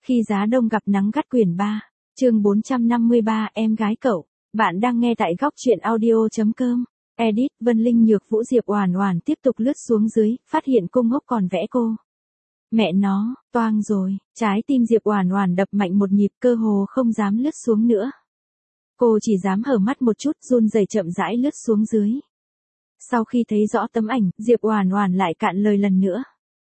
Khi giá đông gặp nắng gắt quyển 3, chương 453 em gái cậu. Bạn đang nghe tại góc truyện audio.com. Edit Vân Linh Nhược Vũ Diệp Oản Oản tiếp tục lướt xuống dưới, phát hiện cung húc còn vẽ cô. Mẹ nó, toang rồi, trái tim Diệp Oản Oản đập mạnh một nhịp, cơ hồ không dám lướt xuống nữa. Cô chỉ dám hở mắt một chút, run rẩy chậm rãi lướt xuống dưới. Sau khi thấy rõ tấm ảnh, Diệp Oản Oản lại cạn lời lần nữa.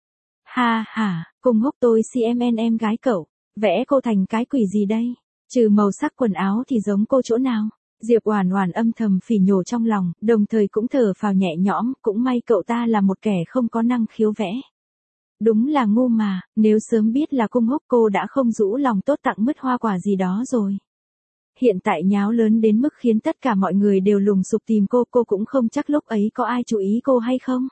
Ha ha, cung húc tôi CMN em gái cậu, vẽ cô thành cái quỷ gì đây? Trừ màu sắc quần áo thì giống cô chỗ nào? Diệp Oản Oản âm thầm phỉ nhổ trong lòng, đồng thời cũng thở phào nhẹ nhõm, cũng may cậu ta là một kẻ không có năng khiếu vẽ. Đúng là ngu mà, nếu sớm biết là cung húc cô đã không rũ lòng tốt tặng mứt hoa quả gì đó rồi. Hiện tại nháo lớn đến mức khiến tất cả mọi người đều lùng sục tìm cô cũng không chắc lúc ấy có ai chú ý cô hay không.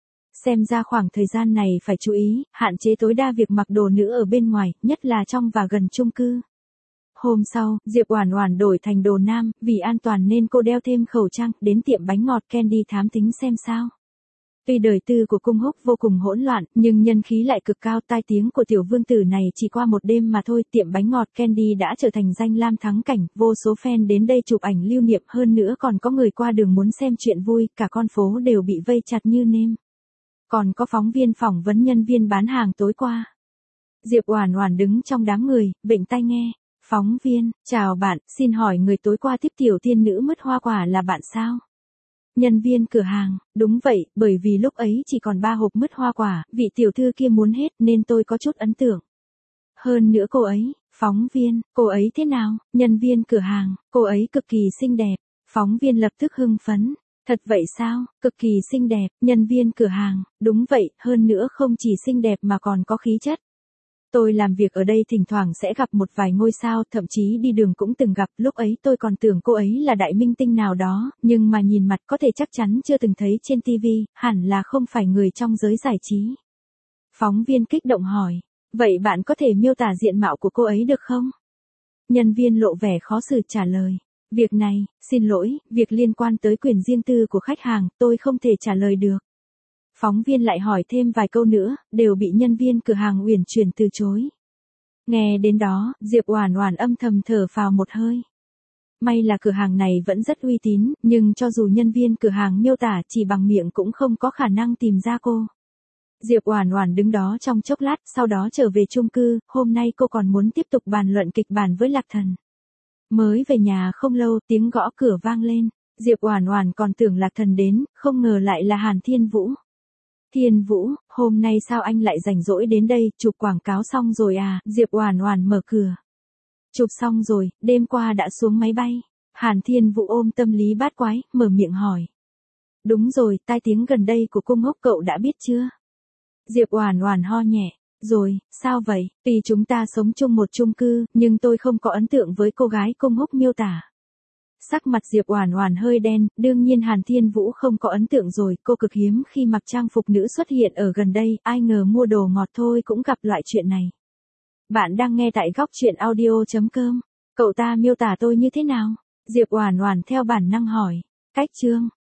Xem ra khoảng thời gian này phải chú ý, hạn chế tối đa việc mặc đồ nữ ở bên ngoài, nhất là trong và gần chung cư. Hôm sau, Diệp Oản Oản đổi thành đồ nam, vì an toàn nên cô đeo thêm khẩu trang, đến tiệm bánh ngọt Candy thám tính xem sao. Tuy đời tư của cung húc vô cùng hỗn loạn, nhưng nhân khí lại cực cao, tai tiếng của tiểu vương tử này chỉ qua một đêm mà thôi, tiệm bánh ngọt Candy đã trở thành danh lam thắng cảnh, vô số fan đến đây chụp ảnh lưu niệm, hơn nữa còn có người qua đường muốn xem chuyện vui, cả con phố đều bị vây chặt như nêm. Còn có phóng viên phỏng vấn nhân viên bán hàng tối qua. Diệp Oản Oản đứng trong đám người, vịnh tai nghe. Phóng viên, chào bạn, xin hỏi người tối qua tiếp tiểu tiên nữ mứt hoa quả là bạn sao? Nhân viên cửa hàng, đúng vậy, bởi vì lúc ấy chỉ còn 3 hộp mứt hoa quả, vị tiểu thư kia muốn hết nên tôi có chút ấn tượng. Hơn nữa cô ấy, phóng viên, cô ấy thế nào? Nhân viên cửa hàng, cô ấy cực kỳ xinh đẹp. Phóng viên lập tức hưng phấn. Thật vậy sao, cực kỳ xinh đẹp, nhân viên cửa hàng, đúng vậy, hơn nữa không chỉ xinh đẹp mà còn có khí chất. Tôi làm việc ở đây thỉnh thoảng sẽ gặp một vài ngôi sao, thậm chí đi đường cũng từng gặp, lúc ấy tôi còn tưởng cô ấy là đại minh tinh nào đó, nhưng mà nhìn mặt có thể chắc chắn chưa từng thấy trên TV, hẳn là không phải người trong giới giải trí. Phóng viên kích động hỏi, vậy bạn có thể miêu tả diện mạo của cô ấy được không? Nhân viên lộ vẻ khó xử trả lời. Việc này, xin lỗi, việc liên quan tới quyền riêng tư của khách hàng, tôi không thể trả lời được. Phóng viên lại hỏi thêm vài câu nữa, đều bị nhân viên cửa hàng uyển chuyển từ chối. Nghe đến đó, Diệp Oản Oản âm thầm thở phào một hơi. May là cửa hàng này vẫn rất uy tín, nhưng cho dù nhân viên cửa hàng miêu tả chỉ bằng miệng cũng không có khả năng tìm ra cô. Diệp Oản Oản đứng đó trong chốc lát, sau đó trở về chung cư, hôm nay cô còn muốn tiếp tục bàn luận kịch bản với Lạc Thần. Mới về nhà không lâu, tiếng gõ cửa vang lên. Diệp Oản Oản còn tưởng Lạc Thần đến, không ngờ lại là Hàn Thiên Vũ. Thiên Vũ, hôm nay sao anh lại rảnh rỗi đến đây, chụp quảng cáo xong rồi à? Diệp Oản Oản mở cửa. Chụp xong rồi, đêm qua đã xuống máy bay. Hàn Thiên Vũ ôm tâm lý bát quái, mở miệng hỏi. Đúng rồi, tai tiếng gần đây của cung húc cậu đã biết chưa? Diệp Oản Oản ho nhẹ. Rồi, sao vậy? Tuy chúng ta sống chung một chung cư, nhưng tôi không có ấn tượng với cô gái cung húc miêu tả. Sắc mặt Diệp Oản Oản hơi đen, đương nhiên Hàn Thiên Vũ không có ấn tượng rồi, cô cực hiếm khi mặc trang phục nữ xuất hiện ở gần đây, ai ngờ mua đồ ngọt thôi cũng gặp loại chuyện này. Bạn đang nghe tại góc truyện audio.com. Cậu ta miêu tả tôi như thế nào? Diệp Oản Oản theo bản năng hỏi. Cách chương,